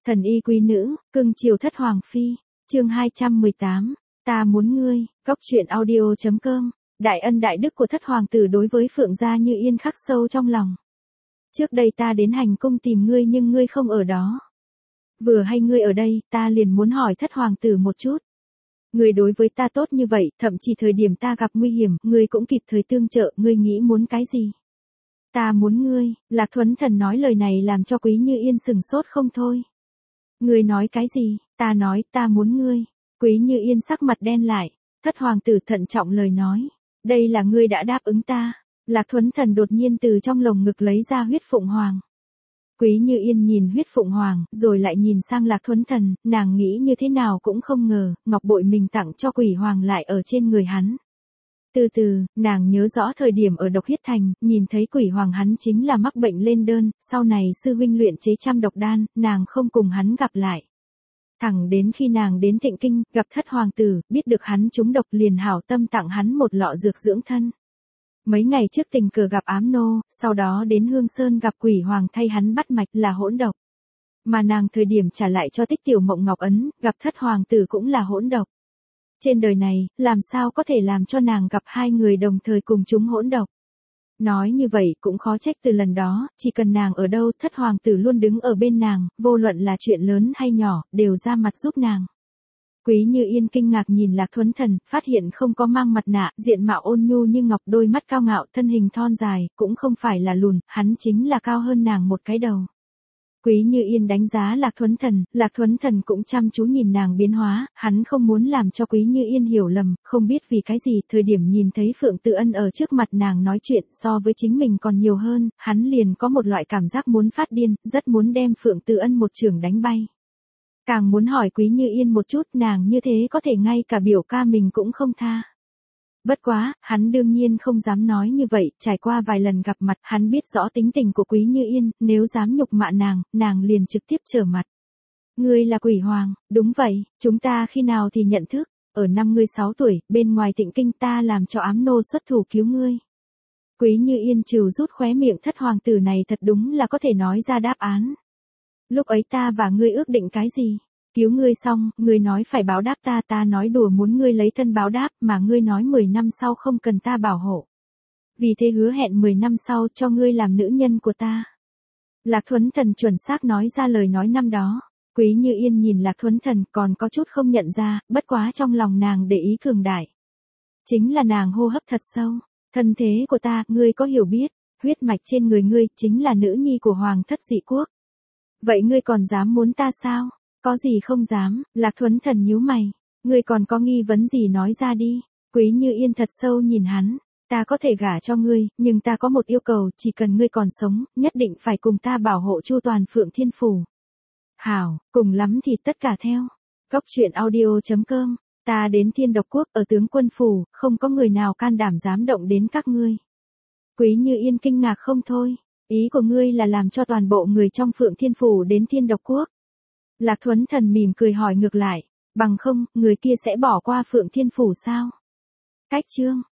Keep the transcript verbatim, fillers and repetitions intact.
Thần y quý nữ, cưng chiều thất hoàng phi, chương hai trăm mười tám, ta muốn ngươi, góc truyện audio.com, đại ân đại đức của thất hoàng tử đối với Phượng gia Như Yên khắc sâu trong lòng. Trước đây ta đến hành cung tìm ngươi nhưng ngươi không ở đó. Vừa hay ngươi ở đây, ta liền muốn hỏi thất hoàng tử một chút. Ngươi đối với ta tốt như vậy, thậm chí thời điểm ta gặp nguy hiểm, ngươi cũng kịp thời tương trợ, ngươi nghĩ muốn cái gì? Ta muốn ngươi, Lạc Thuấn Thần nói lời này làm cho Quý Như Yên sừng sốt không thôi. Ngươi nói cái gì? Ta nói, ta muốn ngươi. Quý Như Yên sắc mặt đen lại, thất hoàng tử thận trọng lời nói. Đây là ngươi đã đáp ứng ta. Lạc Thuấn Thần đột nhiên từ trong lồng ngực lấy ra huyết phụng hoàng. Quý Như Yên nhìn huyết phụng hoàng, rồi lại nhìn sang Lạc Thuấn Thần, nàng nghĩ như thế nào cũng không ngờ, ngọc bội mình tặng cho quỷ hoàng lại ở trên người hắn. Từ từ, nàng nhớ rõ thời điểm ở Độc Huyết Thành, nhìn thấy quỷ hoàng hắn chính là mắc bệnh lên đơn, sau này sư huynh luyện chế trăm độc đan, nàng không cùng hắn gặp lại. Thẳng đến khi nàng đến Thịnh Kinh, gặp thất hoàng tử, biết được hắn trúng độc liền hảo tâm tặng hắn một lọ dược dưỡng thân. Mấy ngày trước tình cờ gặp ám nô, sau đó đến Hương Sơn gặp quỷ hoàng thay hắn bắt mạch là hỗn độc. Mà nàng thời điểm trả lại cho Tích Tiểu Mộng Ngọc Ấn, gặp thất hoàng tử cũng là hỗn độc. Trên đời này, làm sao có thể làm cho nàng gặp hai người đồng thời cùng chúng hỗn độc. Nói như vậy cũng khó trách từ lần đó, chỉ cần nàng ở đâu thất hoàng tử luôn đứng ở bên nàng, vô luận là chuyện lớn hay nhỏ, đều ra mặt giúp nàng. Quý Như Yên kinh ngạc nhìn Lạc Thuấn Thần, phát hiện không có mang mặt nạ, diện mạo ôn nhu như ngọc, đôi mắt cao ngạo, thân hình thon dài, cũng không phải là lùn, hắn chính là cao hơn nàng một cái đầu. Quý Như Yên đánh giá Lạc Thuấn Thần, Lạc Thuấn Thần cũng chăm chú nhìn nàng biến hóa, hắn không muốn làm cho Quý Như Yên hiểu lầm, không biết vì cái gì, thời điểm nhìn thấy Phượng Tự Ân ở trước mặt nàng nói chuyện so với chính mình còn nhiều hơn, hắn liền có một loại cảm giác muốn phát điên, rất muốn đem Phượng Tự Ân một chưởng đánh bay. Càng muốn hỏi Quý Như Yên một chút, nàng như thế có thể ngay cả biểu ca mình cũng không tha. Bất quá, hắn đương nhiên không dám nói như vậy, trải qua vài lần gặp mặt, hắn biết rõ tính tình của Quý Như Yên, nếu dám nhục mạ nàng, nàng liền trực tiếp trở mặt. Ngươi là quỷ hoàng, đúng vậy, chúng ta khi nào thì nhận thức, ở năm ngươi sáu tuổi, bên ngoài Thịnh Kinh ta làm cho ám nô xuất thủ cứu ngươi. Quý Như Yên trừ rút khóe miệng thất hoàng tử này thật đúng là có thể nói ra đáp án. Lúc ấy ta và ngươi ước định cái gì? Cứu ngươi xong, ngươi nói phải báo đáp ta, ta nói đùa muốn ngươi lấy thân báo đáp, mà ngươi nói mười năm sau không cần ta bảo hộ. Vì thế hứa hẹn mười năm sau cho ngươi làm nữ nhân của ta. Lạc Thuấn Thần chuẩn xác nói ra lời nói năm đó. Quý Như Yên nhìn Lạc Thuấn Thần còn có chút không nhận ra, bất quá trong lòng nàng để ý cường đại. Chính là nàng hô hấp thật sâu. Thân thế của ta, ngươi có hiểu biết, huyết mạch trên người ngươi chính là nữ nhi của hoàng thất Dị Quốc. Vậy ngươi còn dám muốn ta sao? Có gì không dám, Lạc Thuấn Thần nhíu mày. Ngươi còn có nghi vấn gì nói ra đi. Quý Như Yên thật sâu nhìn hắn. Ta có thể gả cho ngươi, nhưng ta có một yêu cầu, chỉ cần ngươi còn sống, nhất định phải cùng ta bảo hộ chu toàn Phượng Thiên Phủ. Hảo, cùng lắm thì tất cả theo. Góc truyện audio.com, ta đến Thiên Độc Quốc ở tướng quân phủ, không có người nào can đảm dám động đến các ngươi. Quý Như Yên kinh ngạc không thôi. Ý của ngươi là làm cho toàn bộ người trong Phượng Thiên Phủ đến Thiên Độc Quốc. Lạc Thuấn Thần mỉm cười hỏi ngược lại, bằng không, người kia sẽ bỏ qua Phượng Thiên Phủ sao? Cách chương.